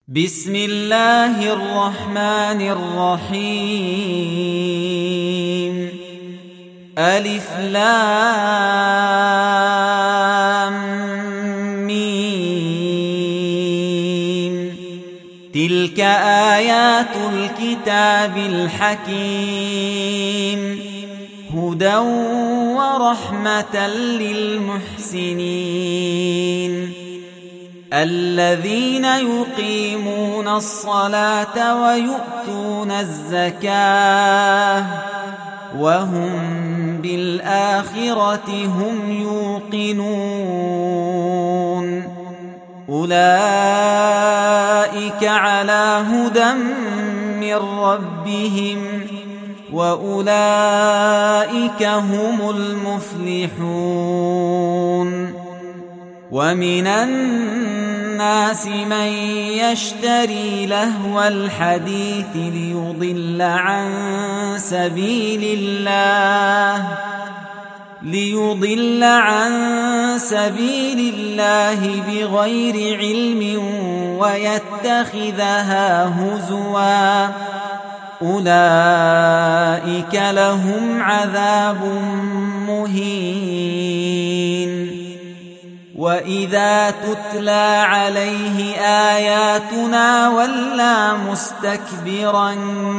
بسم الله الرحمن الرحيم. ألف لام ميم. تلك آيات الكتاب الحكيم هدى ورحمة للمحسنين الذين يقيمون الصلاة ويؤتون الزكاة وهم بالآخرة هم يوقنون أولئك على هدى من ربهم وأولئك هم المفلحون. ومن الناس من يشتري لهو الحديث ليضل عن سبيل الله بغير علم ويتخذها هزوا أولئك لهم عذاب مهين. وإذا تتلى عليه آياتنا ولى مستكبرا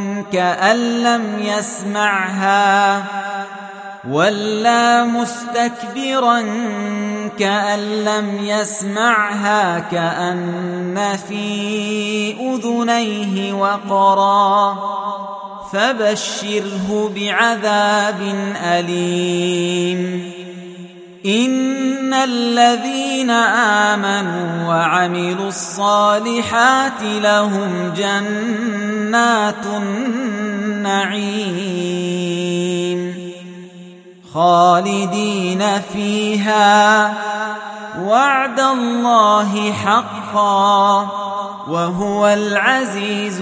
كأن لم يسمعها كأن في أذنيه وقرا فبشره بعذاب أليم. إن الذين آمنوا وعملوا الصالحات لهم جنات النعيم خالدين فيها وعد الله حقا وهو العزيز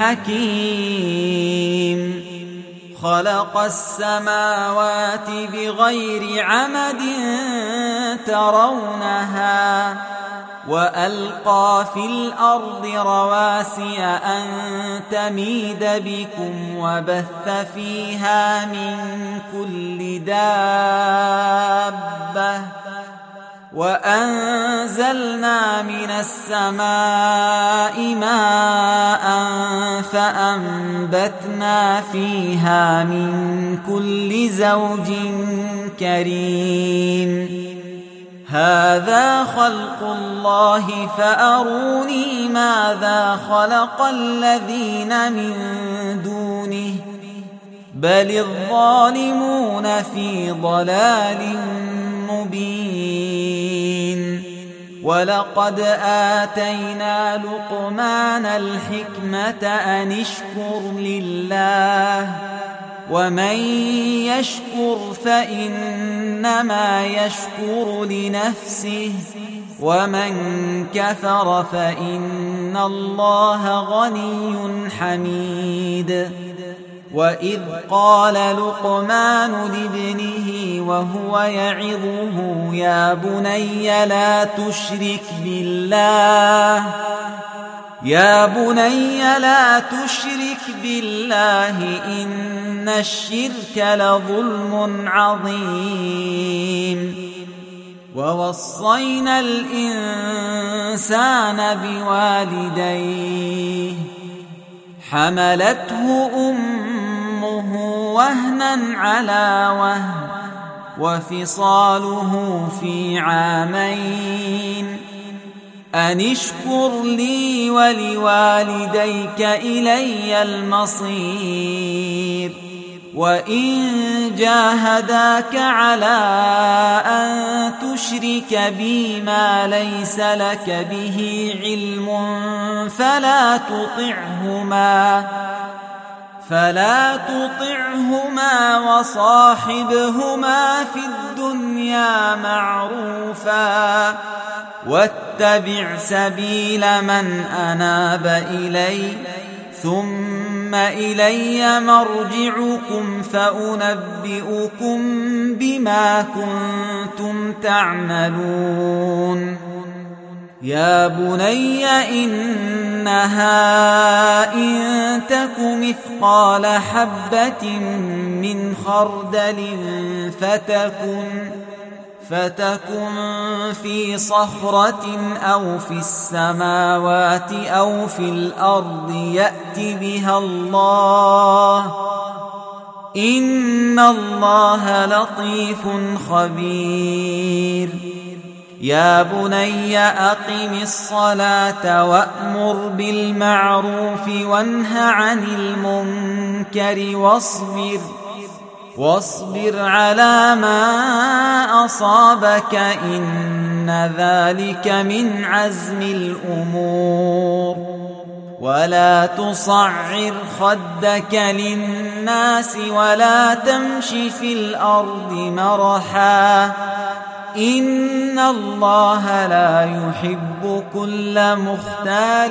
الحكيم. خلق السماوات بغير عمد ترونها وألقى في الأرض رواسي أن تميد بكم وبث فيها من كل دابة وأنزلنا من السماء ماء فأنبتنا فيها من كل زوج كريم. هذا خلق الله فأروني ماذا خلق الذين من دونه بل الظالمون في ضلال مبين. ولقد آتينا لقمان الحكمة أن اشكر لله ومن يشكر فإنما يشكر لنفسه ومن كفر فإن الله غني حميد. وإذ قال لقمان لابنه وهو يعظه يا بني لا تشرك بالله إن الشرك لظلم عظيم. ووصينا الإنسان بوالديه حملته أمه وهنا على وهن وفصاله في عامين أن اشكر لي ولوالديك إلي المصير. وإن جاهداك على أن تشرك بي ما ليس لك به علم فلا تطعهما وصاحبهما في الدنيا معروفا واتبع سبيل من أناب إلي ثم إلي مرجعكم فأنبئكم بما كنتم تعملون. يا بني إنها إن تك مثقال حبة من خردل فتكن في صخرة أو في السماوات أو في الأرض يأت بها الله إن الله لطيف خبير. يا بني أقم الصلاة وأمر بالمعروف وانه عن المنكر واصبر على ما أصابك إن ذلك من عزم الأمور. ولا تصعر خدك للناس ولا تمش في الأرض مرحا إن الله لا يحب كل مختال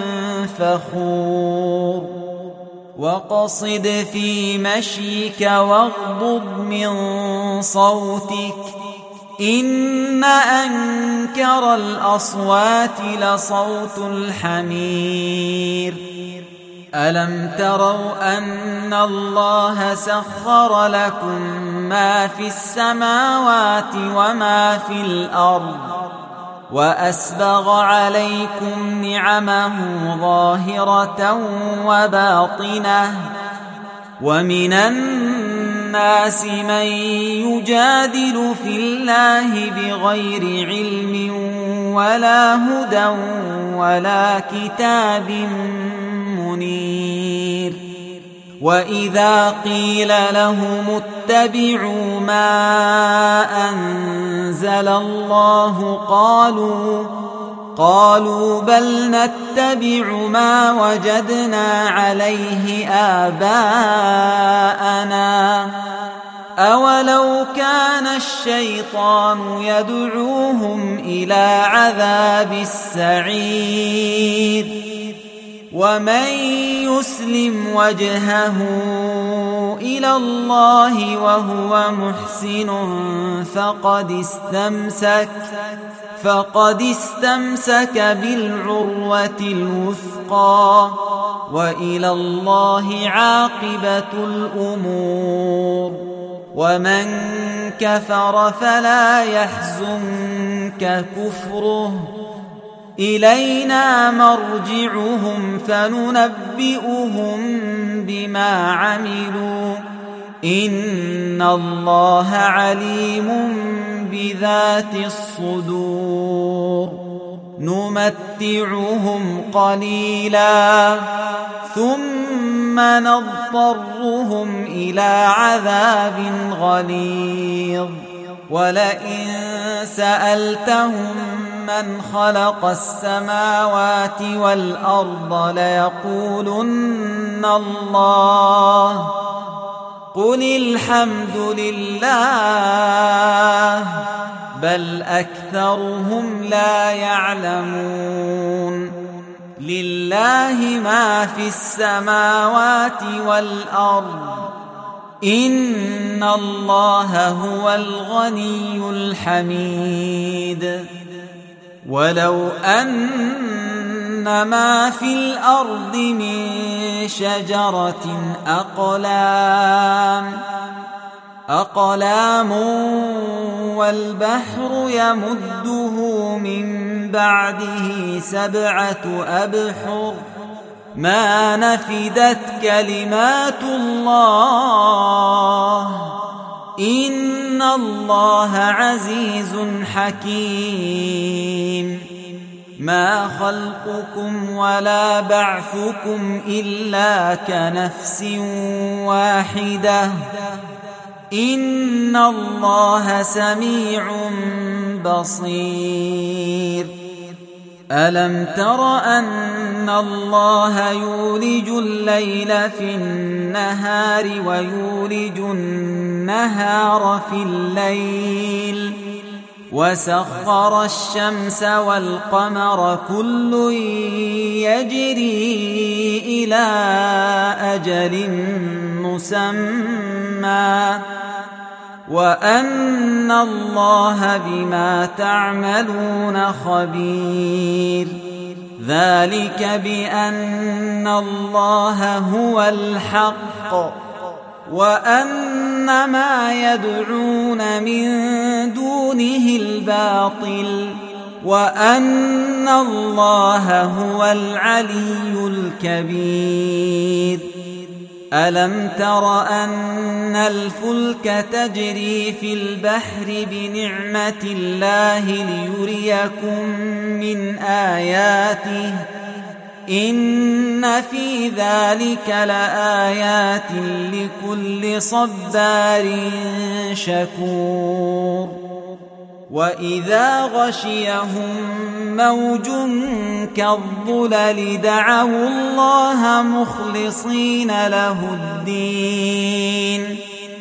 فخور. وقصد في مشيك واغضض من صوتك إن أنكر الأصوات لصوت الحمير. ألم تروا أن الله سخر لكم ما في السماوات وما في الأرض وأسبغ عليكم نعمه ظاهرة وباطنة ومن الناس من يجادل في الله بغير علم ولا هدى ولا كتاب منير. وإذا قيل لهم اتبعوا ما أنزل الله قالوا بل نتبع ما وجدنا عليه آباءنا أولو كان الشيطان يدعوهم إلى عذاب السعير. ومن يسلم وجهه إلى الله وهو محسن فقد استمسك بالعروة الوثقى وإلى الله عاقبة الأمور. ومن كفر فلا يحزنك كفره إلينا مرجعهم فننبئهم بما عملوا إن الله عليم بذات الصدور. نمتعهم قليلا ثم نضطرهم إلى عذاب غليظ. ولئن سألتهم من خلق السماوات والأرض ليقولن الله قل الحمد لله بل أكثرهم لا يعلمون. لله ما في السماوات والأرض إن الله هو الغني الحميد. ولو أن ما في الأرض من شجرة أقلام والبحر يمده من بعده 7 أبحر ما نفدت كلمات الله إن الله عزيز حكيم. ما خلقكم ولا بعثكم إلا كنفس واحدة إن الله سميع بصير. ألم تر أن الله يولج الليل في النهار ويولج النهار في الليل وسخر الشمس والقمر كل يجري إلى أجل مسمى وأن الله بما تعملون خبير. ذلك بأن الله هو الحق وأن ما يدعون من دونه الباطل وأن الله هو العلي الكبير. ألم تر أن الفلك تجري في البحر بنعمة الله ليريكم من آياته إن في ذلك لآيات لكل صبار شكور. وإذا غشيهم موج كالظلل دعوا الله مخلصين له الدين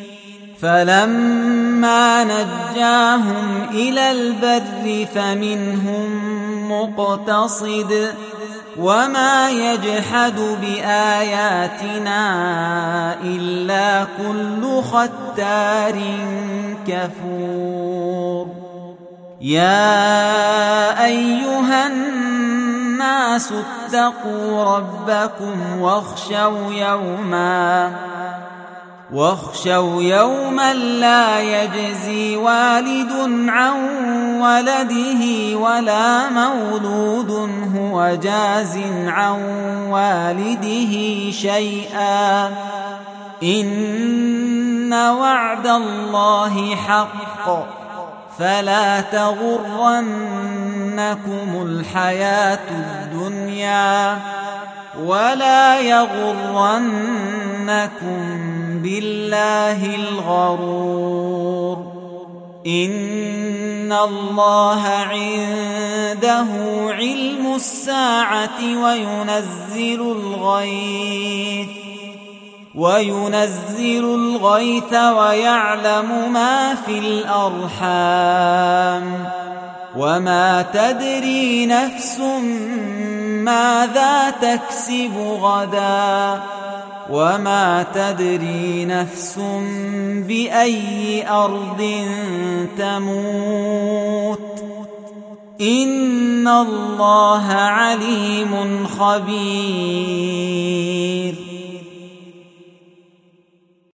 فلما نجاهم إلى البر فمنهم مقتصد وما يجحد بآياتنا إلا كل ختار كفور. يا أيها الناس اتقوا ربكم واخشوا يوما لا يجزي والد عن ولده ولا مولود هو جاز عن والده شيئا إن وعد الله حق فلا تغرنكم الحياة الدنيا ولا يغرنكم بالله الغرور. إن الله عنده علم الساعة وينزل الغيث ويعلم ما في الأرحام وما تدري نفس ماذا تكسب غدا وما تدري نفس بأي أرض تموت إن الله عليم خبير.